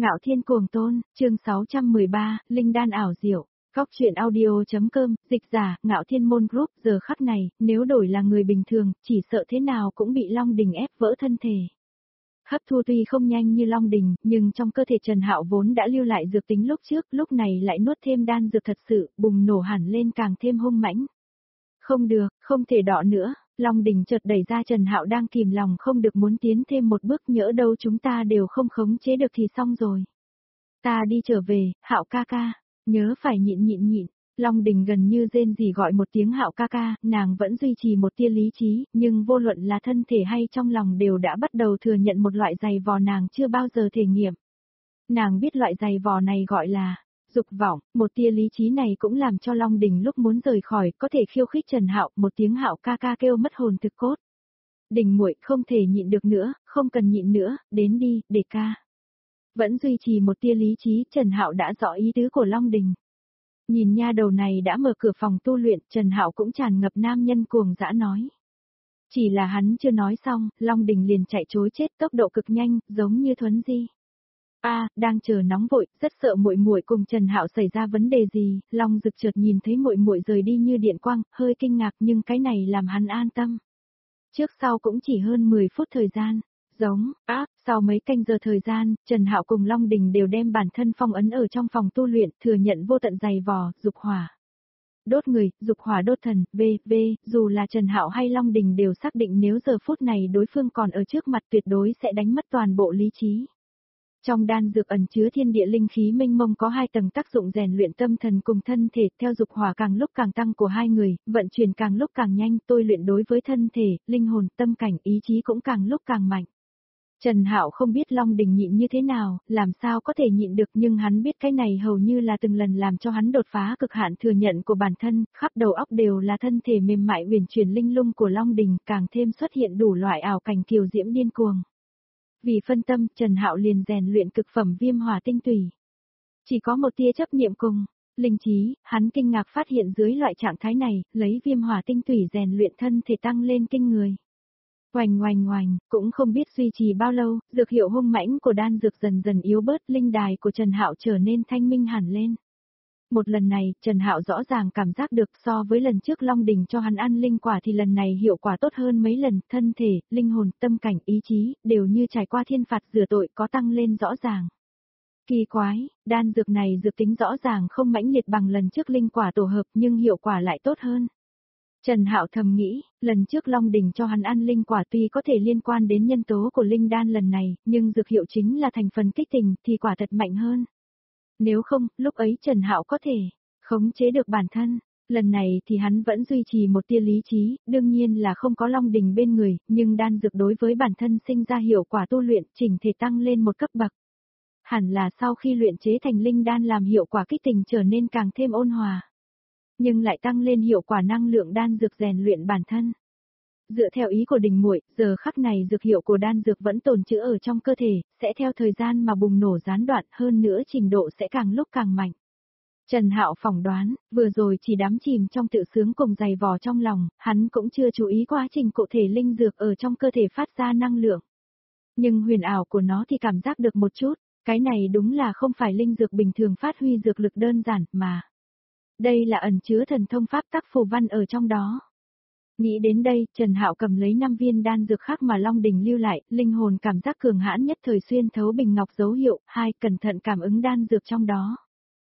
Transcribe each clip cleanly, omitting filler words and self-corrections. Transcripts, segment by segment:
Ngạo Thiên Cuồng Tôn, chương 613, Linh Đan ảo diệu. Góc truyện audio.com, dịch giả, Ngạo Thiên Môn Group, giờ khắc này, nếu đổi là người bình thường, chỉ sợ thế nào cũng bị Long Đình ép vỡ thân thể. Hấp thu tuy không nhanh như Long Đình, nhưng trong cơ thể Trần Hạo vốn đã lưu lại dược tính lúc trước, lúc này lại nuốt thêm đan dược thật sự, bùng nổ hẳn lên càng thêm hung mãnh. Không được, không thể đọ nữa. Long Đình chợt đẩy ra Trần Hạo đang kìm lòng không được muốn tiến thêm một bước, nhỡ đâu chúng ta đều không khống chế được thì xong rồi. Ta đi trở về, Hạo ca ca, nhớ phải nhịn. Long Đình gần như rên rỉ gọi một tiếng Hạo ca ca, nàng vẫn duy trì một tia lý trí, nhưng vô luận là thân thể hay trong lòng đều đã bắt đầu thừa nhận một loại giày vò nàng chưa bao giờ thể nghiệm. Nàng biết loại giày vò này gọi là dục vọng, một tia lý trí này cũng làm cho Long Đình lúc muốn rời khỏi có thể khiêu khích Trần Hạo, một tiếng Hạo ca ca kêu mất hồn thực cốt. Đình muội không thể nhịn được nữa, không cần nhịn nữa, đến đi, để ca. Vẫn duy trì một tia lý trí, Trần Hạo đã rõ ý tứ của Long Đình. Nhìn nha đầu này đã mở cửa phòng tu luyện, Trần Hạo cũng tràn ngập nam nhân cuồng dã nói. Chỉ là hắn chưa nói xong, Long Đình liền chạy trối chết tốc độ cực nhanh, giống như thuấn di. Đang chờ nóng vội, rất sợ muội muội cùng Trần Hạo xảy ra vấn đề gì, Long Dực chợt nhìn thấy muội muội rời đi như điện quang, hơi kinh ngạc nhưng cái này làm hắn an tâm. Trước sau cũng chỉ hơn 10 phút thời gian, sau mấy canh giờ thời gian, Trần Hạo cùng Long Đình đều đem bản thân phong ấn ở trong phòng tu luyện, thừa nhận vô tận dày vò, dục hỏa. Đốt người, dục hỏa đốt thần, dù là Trần Hạo hay Long Đình đều xác định nếu giờ phút này đối phương còn ở trước mặt tuyệt đối sẽ đánh mất toàn bộ lý trí. Trong đan dược ẩn chứa thiên địa linh khí mênh mông có 2 tầng tác dụng rèn luyện tâm thần cùng thân thể, theo dục hỏa càng lúc càng tăng của hai người, vận chuyển càng lúc càng nhanh, tôi luyện đối với thân thể, linh hồn, tâm cảnh, ý chí cũng càng lúc càng mạnh. Trần Hạo không biết Long Đình nhịn như thế nào, làm sao có thể nhịn được, nhưng hắn biết cái này hầu như là từng lần làm cho hắn đột phá cực hạn thừa nhận của bản thân, khắp đầu óc đều là thân thể mềm mại uyển chuyển linh lung của Long Đình, càng thêm xuất hiện đủ loại ảo cảnh kiều diễm điên cuồng. Vì phân tâm, Trần Hạo liền rèn luyện cực phẩm viêm hỏa tinh tùy. Chỉ có một tia chấp niệm cùng linh trí, hắn kinh ngạc phát hiện dưới loại trạng thái này, lấy viêm hỏa tinh tùy rèn luyện thân thể tăng lên kinh người. Oành, cũng không biết duy trì bao lâu, dược hiệu hung mãnh của đan dược dần dần yếu bớt, linh đài của Trần Hạo trở nên thanh minh hẳn lên. Một lần này, Trần Hạo rõ ràng cảm giác được so với lần trước Long Đình cho hắn ăn linh quả thì lần này hiệu quả tốt hơn mấy lần, thân thể, linh hồn, tâm cảnh, ý chí, đều như trải qua thiên phạt rửa tội có tăng lên rõ ràng. Kỳ quái, đan dược này dược tính rõ ràng không mãnh liệt bằng lần trước linh quả tổ hợp nhưng hiệu quả lại tốt hơn. Trần Hạo thầm nghĩ, lần trước Long Đình cho hắn ăn linh quả tuy có thể liên quan đến nhân tố của linh đan lần này, nhưng dược hiệu chính là thành phần kích tình thì quả thật mạnh hơn. Nếu không, lúc ấy Trần Hạo có thể khống chế được bản thân, lần này thì hắn vẫn duy trì một tia lý trí, đương nhiên là không có Long Đình bên người, nhưng đan dược đối với bản thân sinh ra hiệu quả tu luyện chỉnh thể tăng lên một cấp bậc. Hẳn là sau khi luyện chế thành linh đan làm hiệu quả kích tình trở nên càng thêm ôn hòa. Nhưng lại tăng lên hiệu quả năng lượng đan dược rèn luyện bản thân. Dựa theo ý của Đình muội, giờ khắc này dược hiệu của đan dược vẫn tồn trữ ở trong cơ thể, sẽ theo thời gian mà bùng nổ gián đoạn, hơn nữa trình độ sẽ càng lúc càng mạnh. Trần Hạo phỏng đoán, vừa rồi chỉ đắm chìm trong tự sướng cùng dày vò trong lòng, hắn cũng chưa chú ý quá trình cụ thể linh dược ở trong cơ thể phát ra năng lượng. Nhưng huyền ảo của nó thì cảm giác được một chút, cái này đúng là không phải linh dược bình thường phát huy dược lực đơn giản mà. Đây là ẩn chứa thần thông pháp tắc phù văn ở trong đó. Nghĩ đến đây, Trần Hạo cầm lấy 5 viên đan dược khác mà Long Đình lưu lại, linh hồn cảm giác cường hãn nhất thời xuyên thấu bình ngọc dấu hiệu, cẩn thận cảm ứng đan dược trong đó.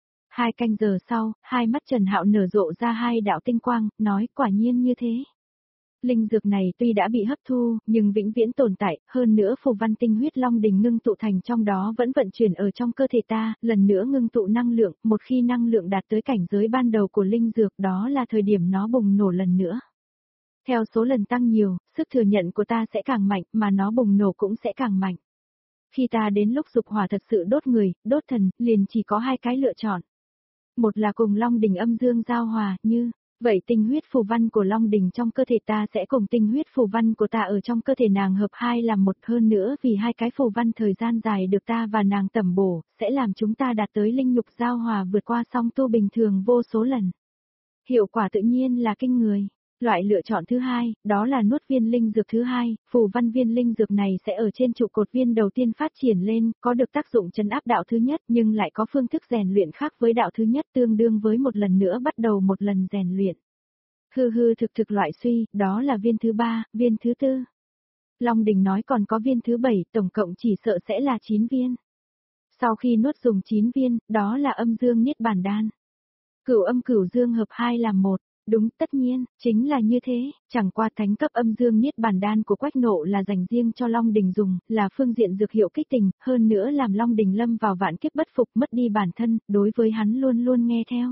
2 canh giờ sau, hai mắt Trần Hạo nở rộ ra 2 đạo tinh quang, nói quả nhiên như thế. Linh dược này tuy đã bị hấp thu, nhưng vĩnh viễn tồn tại, hơn nữa phù văn tinh huyết Long Đình ngưng tụ thành trong đó vẫn vận chuyển ở trong cơ thể ta, lần nữa ngưng tụ năng lượng, một khi năng lượng đạt tới cảnh giới ban đầu của linh dược đó là thời điểm nó bùng nổ lần nữa. Theo số lần tăng nhiều, sức thừa nhận của ta sẽ càng mạnh, mà nó bùng nổ cũng sẽ càng mạnh. Khi ta đến lúc dục hỏa thật sự đốt người, đốt thần, liền chỉ có 2 cái lựa chọn. Một là cùng Long Đình âm dương giao hòa, như vậy tinh huyết phù văn của Long Đình trong cơ thể ta sẽ cùng tinh huyết phù văn của ta ở trong cơ thể nàng hợp 2 làm một, hơn nữa vì 2 cái phù văn thời gian dài được ta và nàng tẩm bổ, sẽ làm chúng ta đạt tới linh nhục giao hòa vượt qua song tu bình thường vô số lần. Hiệu quả tự nhiên là kinh người. Loại lựa chọn thứ hai, đó là nuốt viên linh dược thứ hai, phù văn viên linh dược này sẽ ở trên trụ cột viên đầu tiên phát triển lên, có được tác dụng trấn áp đạo thứ nhất nhưng lại có phương thức rèn luyện khác với đạo thứ nhất tương đương với một lần nữa bắt đầu một lần rèn luyện. Hư hư thực thực loại suy, đó là viên thứ ba, viên thứ tư. Long Đình nói còn có viên thứ bảy, tổng cộng chỉ sợ sẽ là 9 viên. Sau khi nuốt dùng 9 viên, đó là âm dương niết bàn đan. Cửu âm cửu dương hợp hai làm một. Đúng, tất nhiên, chính là như thế, chẳng qua thánh cấp âm dương niết bàn đan của Quách Nộ là dành riêng cho Long Đình dùng, là phương diện dược hiệu kích tình, hơn nữa làm Long Đình lâm vào vạn kiếp bất phục mất đi bản thân, đối với hắn luôn luôn nghe theo.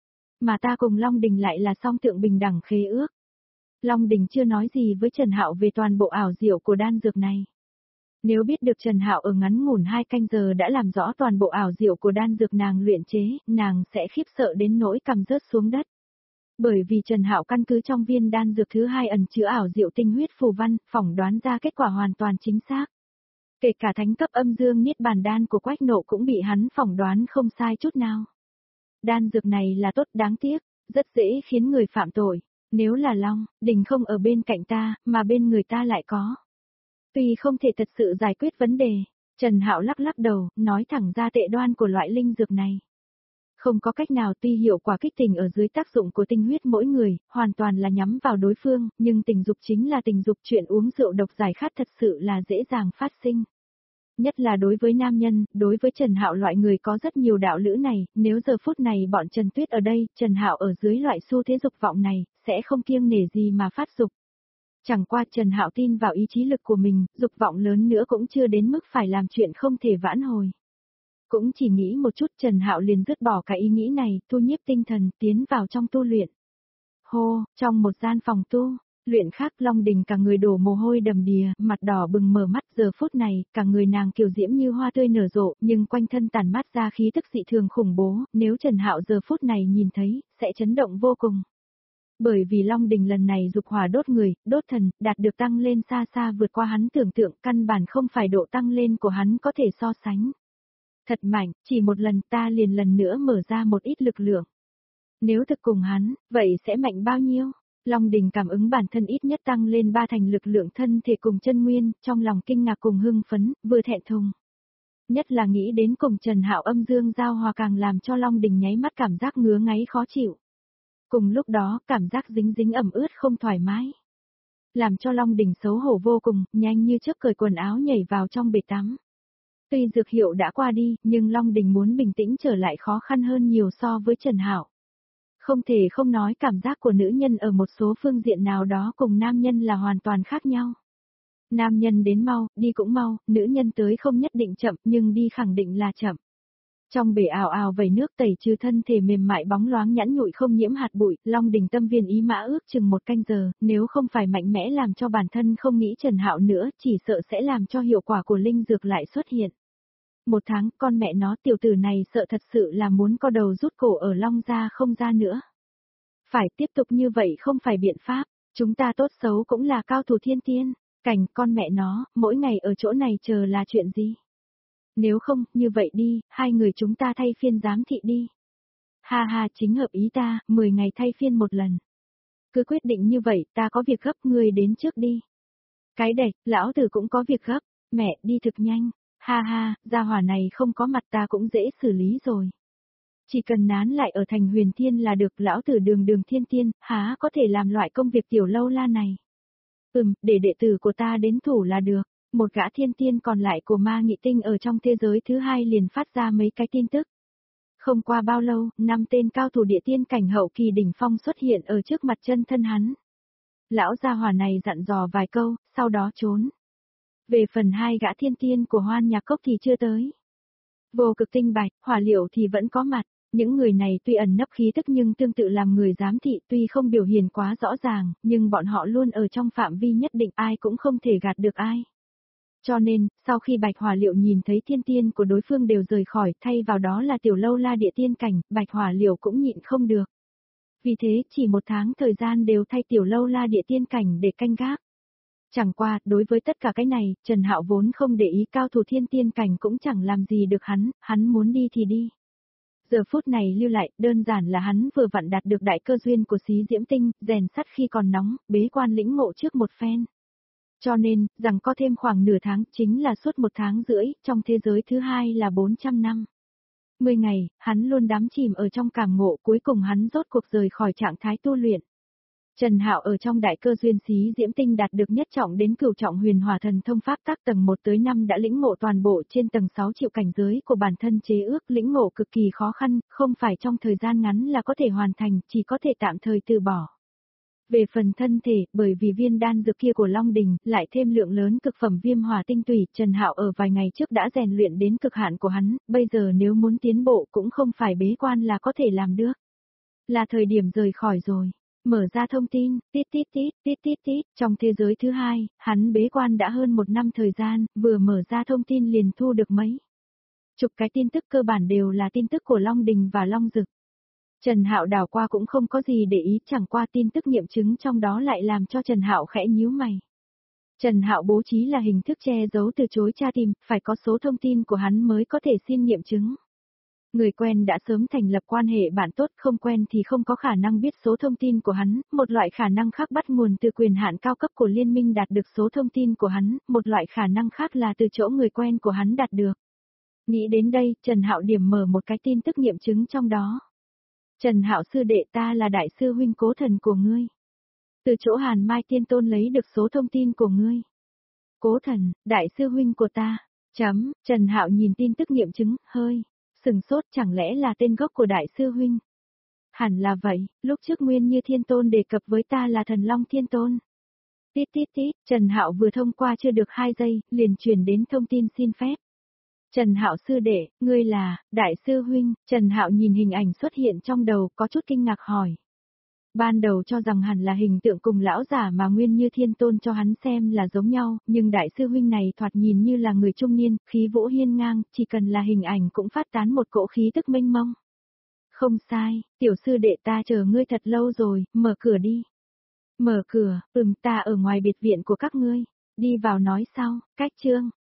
Mà ta cùng Long Đình lại là song tượng bình đẳng khế ước. Long Đình chưa nói gì với Trần Hạo về toàn bộ ảo diệu của đan dược này. Nếu biết được Trần Hạo ở ngắn ngủn 2 canh giờ đã làm rõ toàn bộ ảo diệu của đan dược nàng luyện chế, nàng sẽ khiếp sợ đến nỗi cằm rớt xuống đất. Bởi vì Trần Hạo căn cứ trong viên đan dược thứ hai ẩn chứa ảo diệu tinh huyết phù văn, phỏng đoán ra kết quả hoàn toàn chính xác. Kể cả thánh cấp âm dương niết bàn đan của Quách Nộ cũng bị hắn phỏng đoán không sai chút nào. Đan dược này là tốt đáng tiếc, rất dễ khiến người phạm tội. Nếu là Long Đình không ở bên cạnh ta, mà bên người ta lại có. Tuy không thể thật sự giải quyết vấn đề, Trần Hạo lắc lắc đầu, nói thẳng ra tệ đoan của loại linh dược này. Không có cách nào, tuy hiệu quả kích tình ở dưới tác dụng của tinh huyết mỗi người, hoàn toàn là nhắm vào đối phương, nhưng tình dục chính là tình dục, chuyện uống rượu độc giải khát thật sự là dễ dàng phát sinh. Nhất là đối với nam nhân, đối với Trần Hạo loại người có rất nhiều đạo lữ này, nếu giờ phút này bọn Trần Tuyết ở đây, Trần Hạo ở dưới loại xu thế dục vọng này, sẽ không kiêng nể gì mà phát dục. Chẳng qua Trần Hạo tin vào ý chí lực của mình, dục vọng lớn nữa cũng chưa đến mức phải làm chuyện không thể vãn hồi. Cũng chỉ nghĩ một chút Trần Hạo liền dứt bỏ cái ý nghĩ này, thu nhiếp tinh thần, tiến vào trong tu luyện. Hô, trong một gian phòng tu, luyện khác Long Đình cả người đổ mồ hôi đầm đìa, mặt đỏ bừng mở mắt giờ phút này, cả người nàng kiều diễm như hoa tươi nở rộ, nhưng quanh thân tản mát ra khí tức dị thường khủng bố, nếu Trần Hạo giờ phút này nhìn thấy, sẽ chấn động vô cùng. Bởi vì Long Đình lần này dục hỏa đốt người, đốt thần, đạt được tăng lên xa xa vượt qua hắn tưởng tượng, căn bản không phải độ tăng lên của hắn có thể so sánh. Thật mạnh, chỉ một lần ta liền lần nữa mở ra một ít lực lượng. Nếu thực cùng hắn, vậy sẽ mạnh bao nhiêu? Long Đình cảm ứng bản thân ít nhất tăng lên 3 thành lực lượng thân thể cùng chân nguyên, trong lòng kinh ngạc cùng hưng phấn, vừa thẹn thùng. Nhất là nghĩ đến cùng Trần Hạo âm dương giao hòa càng làm cho Long Đình nháy mắt cảm giác ngứa ngáy khó chịu. Cùng lúc đó, cảm giác dính dính ẩm ướt không thoải mái. Làm cho Long Đình xấu hổ vô cùng, nhanh như chớp cởi quần áo nhảy vào trong bể tắm. Tuy dược hiệu đã qua đi, nhưng Long Đình muốn bình tĩnh trở lại khó khăn hơn nhiều so với Trần Hạo. Không thể không nói cảm giác của nữ nhân ở một số phương diện nào đó cùng nam nhân là hoàn toàn khác nhau. Nam nhân đến mau, đi cũng mau, nữ nhân tới không nhất định chậm nhưng đi khẳng định là chậm. Trong bể ào ào vẩy nước tẩy trừ thân thể mềm mại bóng loáng nhẵn nhụi không nhiễm hạt bụi, Long Đình tâm viên ý mã ước chừng 1 canh giờ, nếu không phải mạnh mẽ làm cho bản thân không nghĩ Trần Hạo nữa, chỉ sợ sẽ làm cho hiệu quả của linh dược lại xuất hiện. 1 tháng, con mẹ nó tiểu tử này sợ thật sự là muốn co đầu rút cổ ở Long gia không ra nữa. Phải tiếp tục như vậy không phải biện pháp, chúng ta tốt xấu cũng là cao thủ thiên tiên, cảnh con mẹ nó, mỗi ngày ở chỗ này chờ là chuyện gì? Nếu không, như vậy đi, 2 người chúng ta thay phiên giám thị đi. Ha ha, chính hợp ý ta, 10 ngày thay phiên 1 lần. Cứ quyết định như vậy, ta có việc gấp, ngươi đến trước đi. Cái đệch, lão tử cũng có việc gấp, mẹ, đi thực nhanh. Ha ha, gia hỏa này không có mặt ta cũng dễ xử lý rồi. Chỉ cần nán lại ở thành Huyền Thiên là được, lão tử đường đường thiên tiên, há có thể làm loại công việc tiểu lâu la này. Để đệ tử của ta đến thủ là được. Một gã thiên tiên còn lại của ma nghị tinh ở trong thế giới thứ hai liền phát ra mấy cái tin tức. Không qua bao lâu, 5 tên cao thủ địa tiên cảnh hậu kỳ đỉnh phong xuất hiện ở trước mặt chân thân hắn. Lão gia hỏa này dặn dò vài câu, sau đó trốn. Về phần 2 gã thiên tiên của Hoan Nhạc Cốc thì chưa tới. Vô Cực Tinh Bạch, Hỏa Liệu thì vẫn có mặt. Những người này tuy ẩn nấp khí tức nhưng tương tự làm người giám thị, tuy không biểu hiện quá rõ ràng, nhưng bọn họ luôn ở trong phạm vi nhất định, ai cũng không thể gạt được ai. Cho nên, sau khi Bạch Hỏa Liệu nhìn thấy thiên tiên của đối phương đều rời khỏi, thay vào đó là tiểu lâu la địa tiên cảnh, Bạch Hỏa Liệu cũng nhịn không được. Vì thế, chỉ 1 tháng thời gian đều thay tiểu lâu la địa tiên cảnh để canh gác. Chẳng qua, đối với tất cả cái này, Trần Hạo vốn không để ý, cao thủ thiên tiên cảnh cũng chẳng làm gì được hắn muốn đi thì đi. Giờ phút này lưu lại, đơn giản là hắn vừa vặn đạt được đại cơ duyên của xí diễm tinh, rèn sắt khi còn nóng, bế quan lĩnh ngộ trước một phen. Cho nên, rằng có thêm khoảng nửa tháng, chính là suốt 1 tháng rưỡi, trong thế giới thứ hai là 400 năm. 10 ngày, hắn luôn đắm chìm ở trong cảm ngộ, cuối cùng hắn rốt cuộc rời khỏi trạng thái tu luyện. Trần Hạo ở trong đại cơ duyên xí diễm tinh đạt được nhất trọng đến cửu trọng huyền hỏa thần thông pháp tác tầng 1 tới 5 đã lĩnh ngộ toàn bộ trên tầng 6 triệu cảnh giới của bản thân chế ước, lĩnh ngộ cực kỳ khó khăn, không phải trong thời gian ngắn là có thể hoàn thành, chỉ có thể tạm thời từ bỏ. Về phần thân thể, bởi vì viên đan dược kia của Long Đình, lại thêm lượng lớn cực phẩm viêm hỏa tinh tủy, Trần Hạo ở vài ngày trước đã rèn luyện đến cực hạn của hắn, bây giờ nếu muốn tiến bộ cũng không phải bế quan là có thể làm được. Là thời điểm rời khỏi rồi. Mở ra thông tin, tít tít tít, tít tít tít, trong thế giới thứ hai, hắn bế quan đã hơn 1 năm thời gian, vừa mở ra thông tin liền thu được mấy chục cái tin tức, cơ bản đều là tin tức của Long Đình và Long Dực. Trần Hạo đảo qua cũng không có gì để ý, chẳng qua tin tức nghiệm chứng trong đó lại làm cho Trần Hạo khẽ nhíu mày. Trần Hạo bố trí là hình thức che giấu từ chối tra tìm, phải có số thông tin của hắn mới có thể xin nghiệm chứng. Người quen đã sớm thành lập quan hệ bạn tốt, không quen thì không có khả năng biết số thông tin của hắn, một loại khả năng khác bắt nguồn từ quyền hạn cao cấp của liên minh đạt được số thông tin của hắn, một loại khả năng khác là từ chỗ người quen của hắn đạt được. Nghĩ đến đây, Trần Hạo điểm mở một cái tin tức nghiệm chứng trong đó. Trần Hạo sư đệ, ta là đại sư huynh Cố Thần của ngươi. Từ chỗ Hàn Mai Tiên Tôn lấy được số thông tin của ngươi. Cố Thần, đại sư huynh của ta. Trần Hạo nhìn tin tức nghiệm chứng, hơi sừng sốt, chẳng lẽ là tên gốc của đại sư huynh? Hẳn là vậy, lúc trước Nguyên Như Thiên Tôn đề cập với ta là Thần Long Thiên Tôn. Tít tít tít, Trần Hạo vừa thông qua chưa được 2 giây, liền truyền đến thông tin xin phép. Trần Hạo sư đệ, ngươi là đại sư huynh? Trần Hạo nhìn hình ảnh xuất hiện trong đầu, có chút kinh ngạc hỏi. Ban đầu cho rằng hẳn là hình tượng cùng lão giả mà Nguyên Như Thiên Tôn cho hắn xem là giống nhau, nhưng đại sư huynh này thoạt nhìn như là người trung niên, khí vũ hiên ngang, chỉ cần là hình ảnh cũng phát tán một cỗ khí tức mênh mông. Không sai, tiểu sư đệ ta chờ ngươi thật lâu rồi, mở cửa đi. Mở cửa, ta ở ngoài biệt viện của các ngươi. Đi vào nói sau, cách chương.